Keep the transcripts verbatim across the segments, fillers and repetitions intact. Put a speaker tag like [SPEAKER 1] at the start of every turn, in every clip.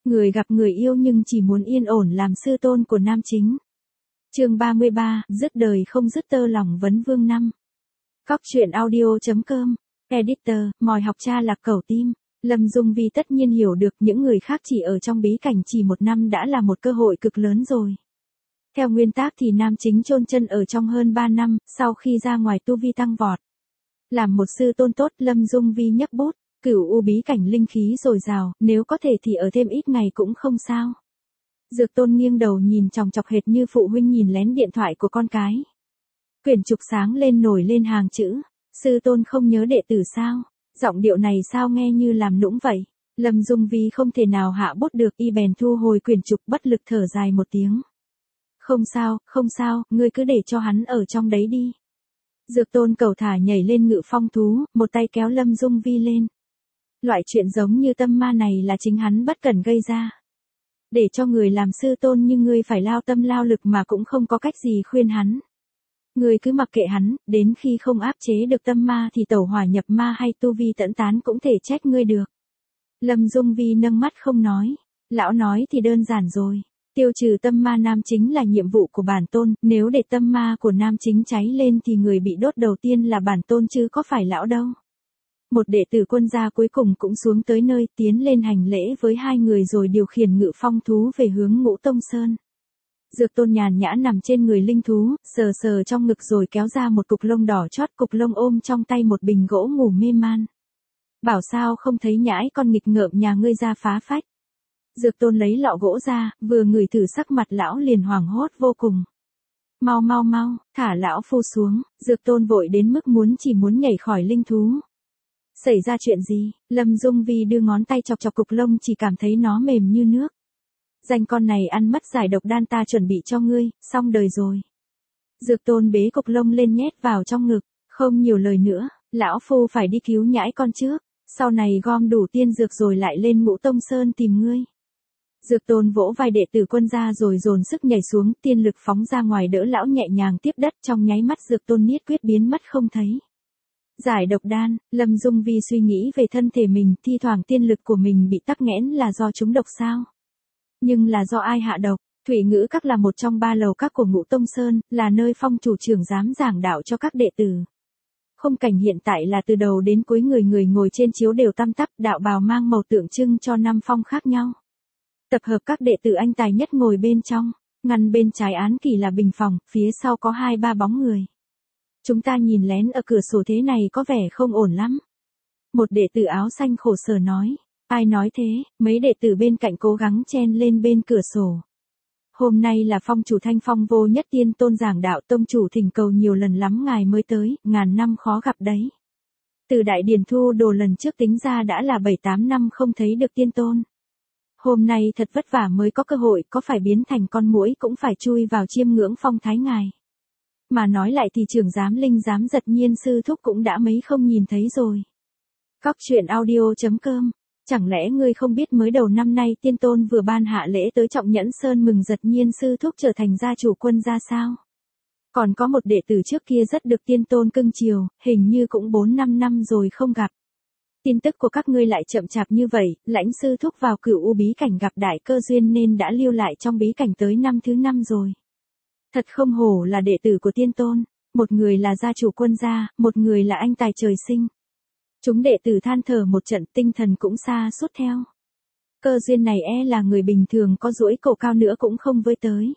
[SPEAKER 1] Người gặp người yêu nhưng chỉ muốn yên ổn làm sư tôn của nam chính. Chương ba mươi ba, dứt đời không dứt tơ lòng vấn vương năm. Cóc truyện audio.com, Editor, mòi học cha lạc cẩu tim. Lâm Dung Vi tất nhiên hiểu được những người khác chỉ ở trong bí cảnh chỉ một năm đã là một cơ hội cực lớn rồi. Theo nguyên tắc thì nam chính chôn chân ở trong hơn ba năm, sau khi ra ngoài tu vi tăng vọt. Làm một sư tôn tốt, Lâm Dung Vi nhấc bút, cửu u bí cảnh linh khí dồi dào, nếu có thể thì ở thêm ít ngày cũng không sao. Dược Tôn nghiêng đầu nhìn chòng chọc hệt như phụ huynh nhìn lén điện thoại của con cái. Quyển trục sáng lên nổi lên hàng chữ, sư tôn không nhớ đệ tử sao, giọng điệu này sao nghe như làm nũng vậy. Lâm Dung Vi không thể nào hạ bút được, y bèn thu hồi quyển trục, bất lực thở dài một tiếng. Không sao, không sao, ngươi cứ để cho hắn ở trong đấy đi. Dược Tôn cầu thả nhảy lên ngự phong thú, một tay kéo Lâm Dung Vi lên. Loại chuyện giống như tâm ma này là chính hắn bất cần gây ra. Để cho người làm sư tôn như ngươi phải lao tâm lao lực mà cũng không có cách gì khuyên hắn. Ngươi cứ mặc kệ hắn, đến khi không áp chế được tâm ma thì tẩu hỏa nhập ma hay tu vi tẫn tán cũng thể trách ngươi được. Lâm Dung Vi nâng mắt không nói. Lão nói thì đơn giản rồi. Tiêu trừ tâm ma nam chính là nhiệm vụ của bản tôn, nếu để tâm ma của nam chính cháy lên thì người bị đốt đầu tiên là bản tôn chứ có phải lão đâu. Một đệ tử quân gia cuối cùng cũng xuống tới nơi, tiến lên hành lễ với hai người rồi điều khiển ngự phong thú về hướng Ngũ Tông Sơn. Dược Tôn nhàn nhã nằm trên người linh thú, sờ sờ trong ngực rồi kéo ra một cục lông đỏ chót, cục lông ôm trong tay một bình gỗ ngủ mê man. Bảo sao không thấy nhãi con nghịch ngợm nhà ngươi ra phá phách. Dược Tôn lấy lọ gỗ ra, vừa ngửi thử sắc mặt lão liền hoảng hốt vô cùng. Mau mau mau, thả lão phu xuống. Dược Tôn vội đến mức muốn chỉ muốn nhảy khỏi linh thú. Xảy ra chuyện gì? Lâm Dung Vi đưa ngón tay chọc chọc cục lông, chỉ cảm thấy nó mềm như nước. Danh con này ăn mất giải độc đan ta chuẩn bị cho ngươi, xong đời rồi. Dược Tôn bế cục lông lên nhét vào trong ngực, không nhiều lời nữa, lão phu phải đi cứu nhãi con trước, sau này gom đủ tiên dược rồi lại lên Ngũ Tông Sơn tìm ngươi. Dược Tôn vỗ vai đệ tử quân gia rồi dồn sức nhảy xuống, tiên lực phóng ra ngoài đỡ lão nhẹ nhàng tiếp đất, trong nháy mắt Dược Tôn niết quyết biến mất không thấy. Giải độc đan, Lâm Dung Vi suy nghĩ về thân thể mình, thi thoảng tiên lực của mình bị tắc nghẽn là do trúng độc sao? Nhưng là do ai hạ độc? Thủy Ngữ Các là một trong ba lầu các của Ngũ Tông Sơn, là nơi phong chủ trưởng dám giảng đạo cho các đệ tử. Khung cảnh hiện tại là từ đầu đến cuối người người ngồi trên chiếu đều tăm tắp, đạo bào mang màu tượng trưng cho năm phong khác nhau. Tập hợp các đệ tử anh tài nhất ngồi bên trong, ngăn bên trái án kỳ là bình phòng, phía sau có hai ba bóng người. Chúng ta nhìn lén ở cửa sổ thế này có vẻ không ổn lắm. Một đệ tử áo xanh khổ sở nói. Ai nói thế? Mấy đệ tử bên cạnh cố gắng chen lên bên cửa sổ. Hôm nay là phong chủ Thanh Phong Vô Nhất Tiên Tôn giảng đạo, tông chủ thỉnh cầu nhiều lần lắm ngài mới tới, ngàn năm khó gặp đấy. Từ Đại Điển thu đồ lần trước tính ra đã là bảy tám năm không thấy được tiên tôn. Hôm nay thật vất vả mới có cơ hội, có phải biến thành con muỗi cũng phải chui vào chiêm ngưỡng phong thái ngài. Mà nói lại thì trưởng giám linh giám Giật Nhiên sư thúc cũng đã mấy không nhìn thấy rồi. Cóc truyện audio.com, chẳng lẽ ngươi không biết mới đầu năm nay tiên tôn vừa ban hạ lễ tới Trọng Nhẫn Sơn mừng Giật Nhiên sư thúc trở thành gia chủ quân gia sao? Còn có một đệ tử trước kia rất được tiên tôn cưng chiều, hình như cũng bốn năm năm rồi không gặp. Tin tức của các ngươi lại chậm chạp như vậy, Lãnh sư thúc vào cửu u bí cảnh gặp đại cơ duyên nên đã lưu lại trong bí cảnh tới năm thứ năm rồi. Thật không hổ là đệ tử của tiên tôn, một người là gia chủ quân gia, một người là anh tài trời sinh. Chúng đệ tử than thở một trận, tinh thần cũng xa suốt theo. Cơ duyên này e là người bình thường có duỗi cổ cao nữa cũng không với tới.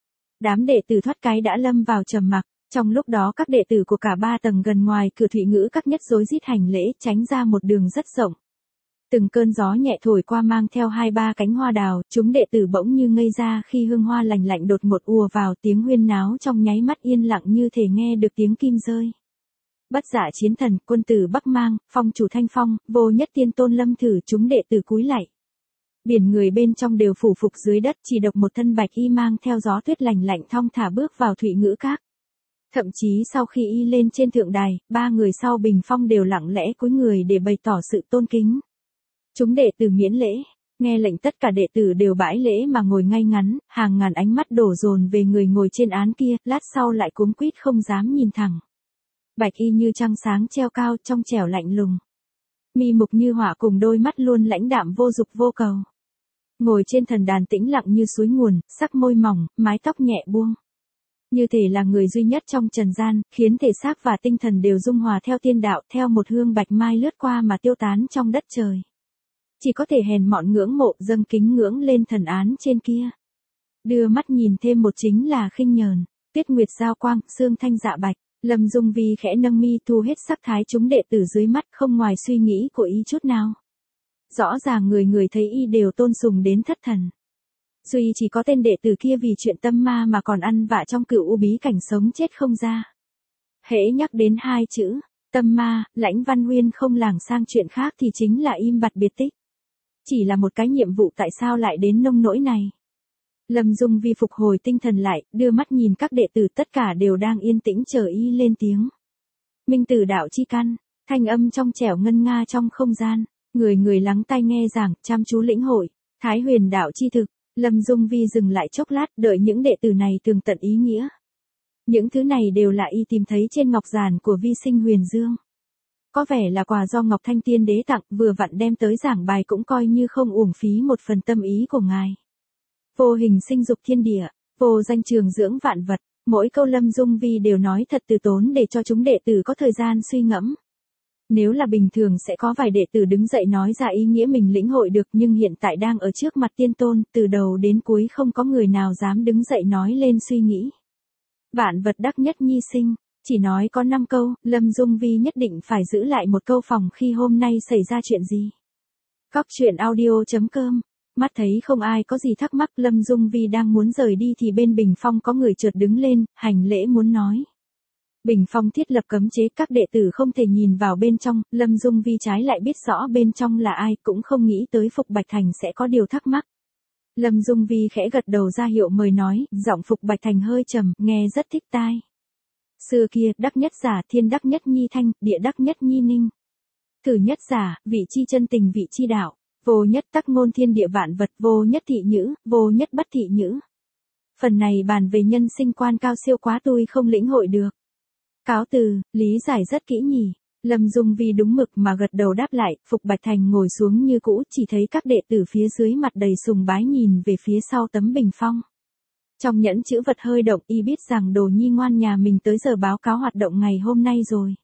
[SPEAKER 1] Đám đệ tử thoát cái đã lâm vào trầm mặc, trong lúc đó các đệ tử của cả ba tầng gần ngoài cửa Thủy Ngữ Các nhất rối rít hành lễ, tránh ra một đường rất rộng. Từng cơn gió nhẹ thổi qua mang theo hai ba cánh hoa đào, chúng đệ tử bỗng như ngây ra khi hương hoa lành lạnh đột ngột ùa vào, tiếng huyên náo trong nháy mắt yên lặng như thể nghe được tiếng kim rơi. Bất Dạ Chiến Thần, quân tử Bắc Mang, phong chủ Thanh Phong, Vô Nhất Tiên Tôn Lâm thử, chúng đệ tử cúi lạy. Biển người bên trong đều phủ phục dưới đất, chỉ độc một thân bạch y mang theo gió tuyết lành lạnh thong thả bước vào Thủy Ngữ Các. Thậm chí sau khi y lên trên thượng đài, ba người sau bình phong đều lặng lẽ cúi người để bày tỏ sự tôn kính. Chúng đệ tử miễn lễ, nghe lệnh tất cả đệ tử đều bãi lễ mà ngồi ngay ngắn, hàng ngàn ánh mắt đổ dồn về người ngồi trên án kia, lát sau lại cuống quýt không dám nhìn thẳng. Bạch y như trăng sáng treo cao, trong trẻo lạnh lùng. Mi mục như hỏa cùng đôi mắt luôn lãnh đạm vô dục vô cầu. Ngồi trên thần đàn tĩnh lặng như suối nguồn, sắc môi mỏng, mái tóc nhẹ buông. Như thể là người duy nhất trong trần gian, khiến thể xác và tinh thần đều dung hòa theo tiên đạo, theo một hương bạch mai lướt qua mà tiêu tán trong đất trời. Chỉ có thể hèn mọn ngưỡng mộ, dâng kính ngưỡng lên thần án trên kia. Đưa mắt nhìn thêm một chính là khinh nhờn, tuyết nguyệt giao quang, sương thanh dạ bạch. Lâm Dung Vi khẽ nâng mi thu hết sắc thái chúng đệ tử dưới mắt, không ngoài suy nghĩ của y chút nào. Rõ ràng người người thấy y đều tôn sùng đến thất thần. Duy chỉ có tên đệ tử kia vì chuyện tâm ma mà còn ăn vạ trong cựu u bí cảnh sống chết không ra. Hễ nhắc đến hai chữ, tâm ma, Lãnh Văn Huyên không lảng sang chuyện khác thì chính là im bặt biệt tích. Chỉ là một cái nhiệm vụ tại sao lại đến nông nỗi này. Lâm Dung Vi phục hồi tinh thần lại, đưa mắt nhìn các đệ tử tất cả đều đang yên tĩnh chờ y lên tiếng. Minh tử đạo chi căn, thanh âm trong trẻo ngân nga trong không gian, người người lắng tai nghe giảng, chăm chú lĩnh hội, Thái huyền đạo chi thực. Lâm Dung Vi dừng lại chốc lát, đợi những đệ tử này tường tận ý nghĩa. Những thứ này đều là y tìm thấy trên ngọc giản của vi sinh Huyền Dương. Có vẻ là quà do Ngọc Thanh Tiên Đế tặng, vừa vặn đem tới giảng bài cũng coi như không uổng phí một phần tâm ý của ngài. Vô hình sinh dục thiên địa, vô danh trường dưỡng vạn vật, mỗi câu Lâm Dung Vi đều nói thật từ tốn để cho chúng đệ tử có thời gian suy ngẫm. Nếu là bình thường sẽ có vài đệ tử đứng dậy nói ra ý nghĩa mình lĩnh hội được, nhưng hiện tại đang ở trước mặt tiên tôn, từ đầu đến cuối không có người nào dám đứng dậy nói lên suy nghĩ. Vạn vật đắc nhất nhi sinh, chỉ nói có năm câu, Lâm Dung Vi nhất định phải giữ lại một câu phòng khi hôm nay xảy ra chuyện gì. Cóc truyện audio chấm com. Mắt thấy không ai có gì thắc mắc, Lâm Dung Vi đang muốn rời đi thì bên bình phong có người chợt đứng lên, hành lễ muốn nói. Bình phong thiết lập cấm chế, các đệ tử không thể nhìn vào bên trong, Lâm Dung Vi trái lại biết rõ bên trong là ai, cũng không nghĩ tới Phục Bạch Thành sẽ có điều thắc mắc. Lâm Dung Vi khẽ gật đầu ra hiệu mời nói, giọng Phục Bạch Thành hơi trầm, nghe rất thích tai. Xưa kia, đắc nhất giả, thiên đắc nhất nhi thanh, địa đắc nhất nhi ninh. Cử nhất giả, vị chi chân tình vị chi đạo, vô nhất tắc ngôn thiên địa vạn vật, vô nhất thị nhữ, vô nhất bất thị nhữ. Phần này bàn về nhân sinh quan cao siêu quá tôi không lĩnh hội được. Cáo từ, lý giải rất kỹ nhỉ. Lâm Dung Vi đúng mực mà gật đầu đáp lại, Phục Bạch Thành ngồi xuống như cũ, chỉ thấy các đệ tử phía dưới mặt đầy sùng bái nhìn về phía sau tấm bình phong. Trong nhẫn chữ vật hơi động, y biết rằng đồ nhi ngoan nhà mình tới giờ báo cáo hoạt động ngày hôm nay rồi.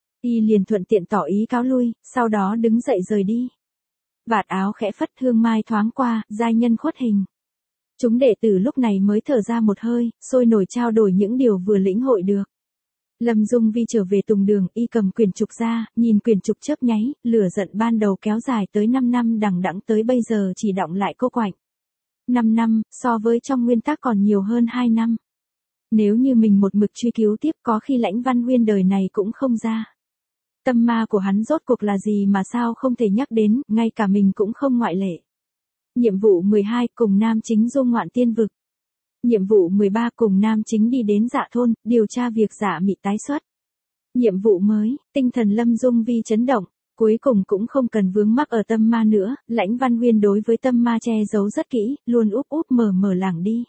[SPEAKER 1] Y liền thuận tiện tỏ ý cáo lui, sau đó đứng dậy rời đi. Vạt áo khẽ phất, hương mai thoáng qua, giai nhân khuất hình. Chúng đệ tử lúc này mới thở ra một hơi, sôi nổi trao đổi những điều vừa lĩnh hội được. Lâm Dung Vi trở về tùng đường, y cầm quyển trục ra, nhìn quyển trục chớp nháy, lửa giận ban đầu kéo dài tới năm năm đằng đẵng tới bây giờ chỉ đọng lại cô quạnh. năm năm, so với trong nguyên tắc còn nhiều hơn hai năm. Nếu như mình một mực truy cứu tiếp có khi Lãnh Văn Huyên đời này cũng không ra. Tâm ma của hắn rốt cuộc là gì mà sao không thể nhắc đến, ngay cả mình cũng không ngoại lệ. Nhiệm vụ mười hai, cùng nam chính du ngoạn tiên vực. Nhiệm vụ mười ba, cùng nam chính đi đến Dạ thôn, điều tra việc Dạ Mị tái xuất. Nhiệm vụ mới, tinh thần Lâm Dung Vi chấn động, cuối cùng cũng không cần vướng mắc ở tâm ma nữa, Lãnh Văn Huyên đối với tâm ma che giấu rất kỹ, luôn úp úp mở mở lảng đi.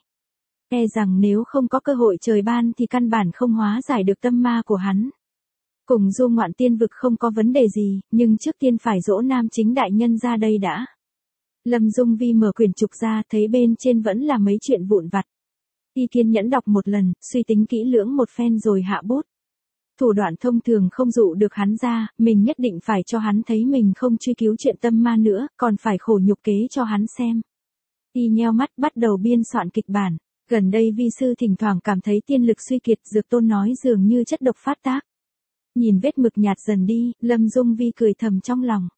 [SPEAKER 1] E rằng nếu không có cơ hội trời ban thì căn bản không hóa giải được tâm ma của hắn. Cùng du ngoạn tiên vực không có vấn đề gì, nhưng trước tiên phải dỗ nam chính đại nhân ra đây đã. Lâm Dung Vi mở quyển trục ra, thấy bên trên vẫn là mấy chuyện vụn vặt. Y kiên nhẫn đọc một lần, suy tính kỹ lưỡng một phen rồi hạ bút. Thủ đoạn thông thường không dụ được hắn ra, mình nhất định phải cho hắn thấy mình không truy cứu chuyện tâm ma nữa, còn phải khổ nhục kế cho hắn xem. Y nheo mắt bắt đầu biên soạn kịch bản. Gần đây vi sư thỉnh thoảng cảm thấy tiên lực suy kiệt, Dược Tôn nói dường như chất độc phát tác. Nhìn vết mực nhạt dần đi, Lâm Dung Vi cười thầm trong lòng.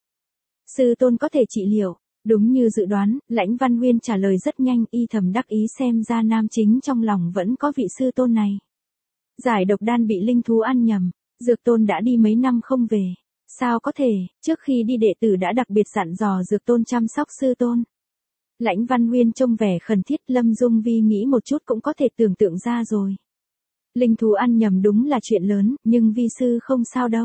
[SPEAKER 1] Sư Tôn có thể trị liệu. Đúng như dự đoán, Lãnh Văn Huyên trả lời rất nhanh, y thầm đắc ý xem ra nam chính trong lòng vẫn có vị sư tôn này. Giải độc đan bị linh thú ăn nhầm, Dược Tôn đã đi mấy năm không về. Sao có thể, trước khi đi đệ tử đã đặc biệt dặn dò Dược Tôn chăm sóc sư tôn. Lãnh Văn Huyên trông vẻ khẩn thiết, Lâm Dung Vi nghĩ một chút cũng có thể tưởng tượng ra rồi. Linh thú ăn nhầm đúng là chuyện lớn, nhưng vi sư không sao đâu.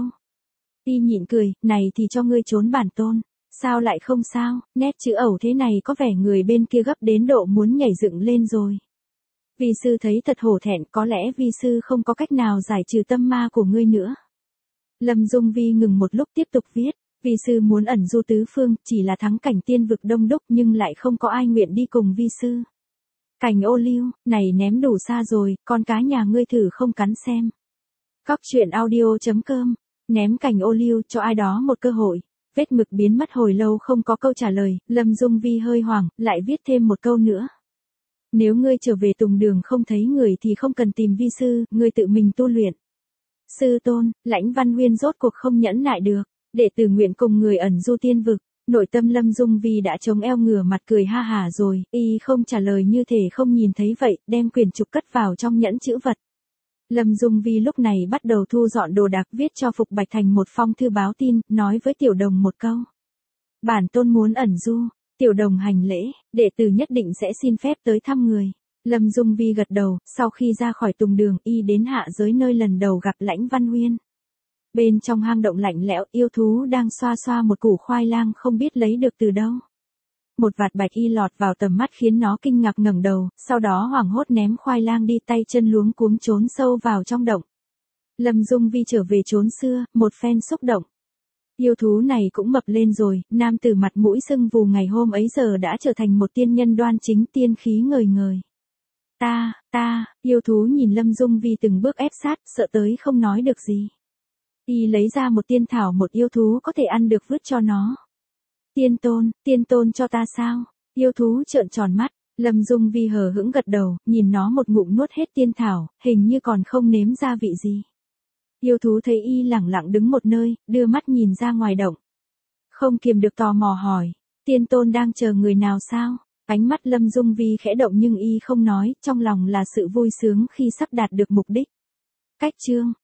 [SPEAKER 1] Y nhịn cười, này thì cho ngươi trốn bản tôn. Sao lại không sao, nét chữ ẩu thế này có vẻ người bên kia gấp đến độ muốn nhảy dựng lên rồi. Vi sư thấy thật hổ thẹn, có lẽ vi sư không có cách nào giải trừ tâm ma của ngươi nữa. Lâm Dung Vi ngừng một lúc tiếp tục viết, Vi sư muốn ẩn du tứ phương, chỉ là thắng cảnh tiên vực đông đúc nhưng lại không có ai nguyện đi cùng vi sư. Cành ô liu, này ném đủ xa rồi, con cá nhà ngươi thử không cắn xem. Cóc truyện audio chấm com, ném cành ô liu cho ai đó một cơ hội. Vết mực biến mất hồi lâu không có câu trả lời, Lâm Dung Vi hơi hoảng, lại viết thêm một câu nữa. Nếu ngươi trở về Tùng Đường không thấy người thì không cần tìm vi sư, ngươi tự mình tu luyện. Sư tôn, Lãnh Văn Huyên rốt cuộc không nhẫn nại được, đệ tử nguyện cùng người ẩn du tiên vực. Nội tâm Lâm Dung Vi đã chống eo ngửa mặt cười ha hả rồi, y không trả lời như thể không nhìn thấy vậy, đem quyển trục cất vào trong nhẫn chữ vật. Lâm Dung Vi lúc này bắt đầu thu dọn đồ đạc, viết cho Phục Bạch Thành một phong thư báo tin, nói với Tiểu Đồng một câu. Bản tôn muốn ẩn du. Tiểu Đồng hành lễ, đệ tử nhất định sẽ xin phép tới thăm người. Lâm Dung Vi gật đầu, sau khi ra khỏi Tùng Đường y đến hạ giới nơi lần đầu gặp Lãnh Văn Huyên. Bên trong hang động lạnh lẽo, yêu thú đang xoa xoa một củ khoai lang không biết lấy được từ đâu. Một vạt bạch y lọt vào tầm mắt khiến nó kinh ngạc ngẩng đầu, sau đó hoảng hốt ném khoai lang đi, tay chân luống cuống trốn sâu vào trong động. Lâm Dung Vi trở về chốn xưa, một phen xúc động. Yêu thú này cũng mập lên rồi, nam tử mặt mũi sưng vù ngày hôm ấy giờ đã trở thành một tiên nhân đoan chính, tiên khí ngời ngời. Ta, ta, yêu thú nhìn Lâm Dung Vi từng bước ép sát, sợ tới không nói được gì. Y lấy ra một tiên thảo một yêu thú có thể ăn được vứt cho nó. Tiên tôn, tiên tôn cho ta sao? Yêu thú trợn tròn mắt, Lâm Dung Vi hờ hững gật đầu, nhìn nó một ngụm nuốt hết tiên thảo, hình như còn không nếm ra vị gì. Yêu thú thấy y lẳng lặng đứng một nơi, đưa mắt nhìn ra ngoài động. Không kiềm được tò mò hỏi, tiên tôn đang chờ người nào sao? Ánh mắt Lâm Dung Vi khẽ động nhưng y không nói, trong lòng là sự vui sướng khi sắp đạt được mục đích. Cách chương